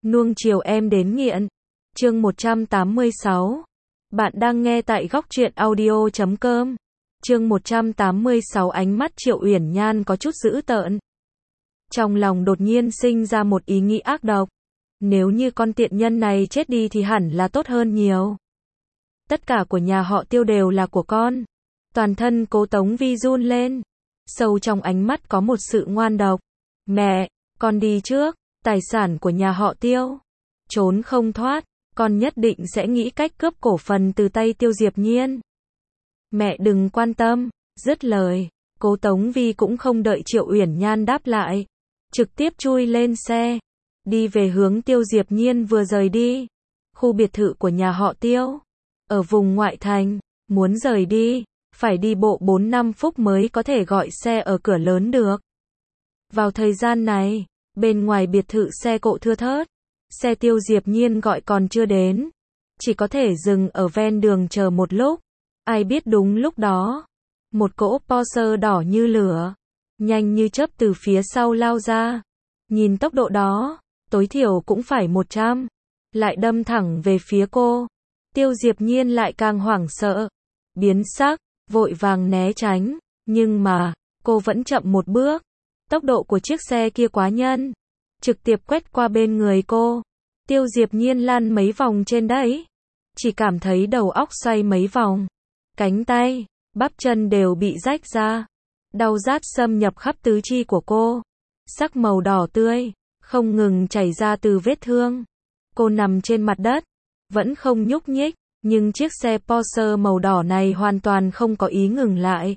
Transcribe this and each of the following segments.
Nuông chiều em đến nghiện. Chương 186. Bạn đang nghe tại góc truyện audio.com. Chương 186. Ánh mắt Triệu Uyển Nhan có chút dữ tợn. Trong lòng đột nhiên sinh ra một ý nghĩ ác độc. Nếu như con tiện nhân này chết đi thì hẳn là tốt hơn nhiều. Tất cả của nhà họ Tiêu đều là của con. Toàn thân Cố Tống Vi run lên. Sâu trong ánh mắt có một sự ngoan độc. Mẹ, con đi trước. Tài sản của nhà họ Tiêu trốn không thoát, con nhất định sẽ nghĩ cách cướp cổ phần từ tay Tiêu Diệp Nhiên. Mẹ đừng quan tâm. Dứt lời, Cố Tống Vi cũng không đợi Triệu Uyển Nhan đáp lại, trực tiếp chui lên xe, đi về hướng Tiêu Diệp Nhiên vừa rời đi. Khu biệt thự của nhà họ Tiêu ở vùng ngoại thành, muốn rời đi, phải đi bộ 4-5 phút mới có thể gọi xe ở cửa lớn được. Vào thời gian này, bên ngoài biệt thự xe cộ thưa thớt, xe Tiêu Diệp Nhiên gọi còn chưa đến, chỉ có thể dừng ở ven đường chờ một lúc. Ai biết đúng lúc đó, một cỗ Porsche đỏ như lửa, nhanh như chớp từ phía sau lao ra. Nhìn tốc độ đó, tối thiểu cũng phải 100, lại đâm thẳng về phía cô. Tiêu Diệp Nhiên lại càng hoảng sợ, biến sắc, vội vàng né tránh, nhưng mà, cô vẫn chậm một bước. Tốc độ của chiếc xe kia quá nhanh, trực tiếp quét qua bên người cô. Tiêu Diệp Nhiên lăn mấy vòng trên đấy, chỉ cảm thấy đầu óc xoay mấy vòng, cánh tay, bắp chân đều bị rách ra, đau rát xâm nhập khắp tứ chi của cô, sắc màu đỏ tươi, không ngừng chảy ra từ vết thương. Cô nằm trên mặt đất, vẫn không nhúc nhích, nhưng chiếc xe Porsche màu đỏ này hoàn toàn không có ý ngừng lại.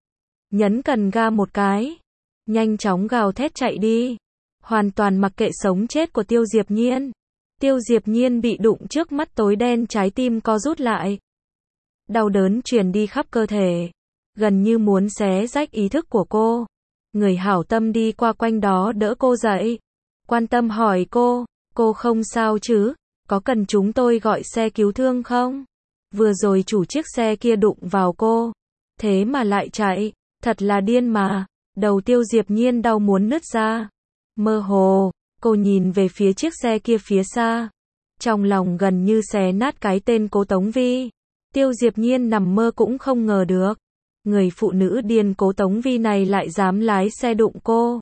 Nhấn cần ga một cái, nhanh chóng gào thét chạy đi, hoàn toàn mặc kệ sống chết của Tiêu Diệp Nhiên. Tiêu Diệp Nhiên bị đụng trước mắt tối đen, trái tim co rút lại. Đau đớn truyền đi khắp cơ thể, gần như muốn xé rách ý thức của cô. Người hảo tâm đi qua quanh đó đỡ cô dậy, quan tâm hỏi cô không sao chứ, có cần chúng tôi gọi xe cứu thương không? Vừa rồi chủ chiếc xe kia đụng vào cô, thế mà lại chạy, thật là điên mà. Đầu Tiêu Diệp Nhiên đau muốn nứt ra. Mơ hồ, cô nhìn về phía chiếc xe kia phía xa. Trong lòng gần như xé nát cái tên Cố Tống Vi. Tiêu Diệp Nhiên nằm mơ cũng không ngờ được. Người phụ nữ điên Cố Tống Vi này lại dám lái xe đụng cô.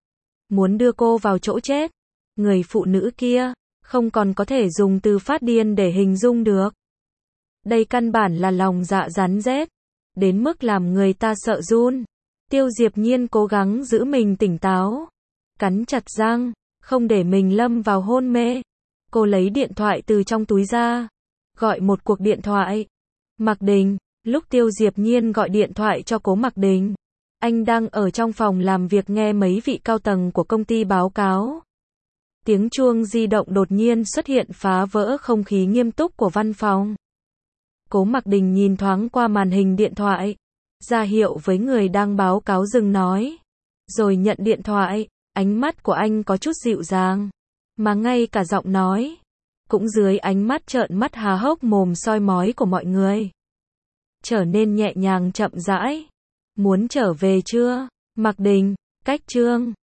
Muốn đưa cô vào chỗ chết. Người phụ nữ kia, không còn có thể dùng từ phát điên để hình dung được. Đây căn bản là lòng dạ rắn rết, đến mức làm người ta sợ run. Tiêu Diệp Nhiên cố gắng giữ mình tỉnh táo, cắn chặt răng, không để mình lâm vào hôn mê. Cô lấy điện thoại từ trong túi ra, gọi một cuộc điện thoại. Mạc Đình, lúc Tiêu Diệp Nhiên gọi điện thoại cho Cố Mạc Đình, anh đang ở trong phòng làm việc nghe mấy vị cao tầng của công ty báo cáo. Tiếng chuông di động đột nhiên xuất hiện phá vỡ không khí nghiêm túc của văn phòng. Cố Mạc Đình nhìn thoáng qua màn hình điện thoại, ra hiệu với người đang báo cáo dừng nói, rồi nhận điện thoại. Ánh mắt của anh có chút dịu dàng, mà ngay cả giọng nói cũng dưới ánh mắt trợn mắt há hốc mồm soi mói của mọi người, trở nên nhẹ nhàng chậm rãi. Muốn trở về chưa, Mạc Đình? Cách Trương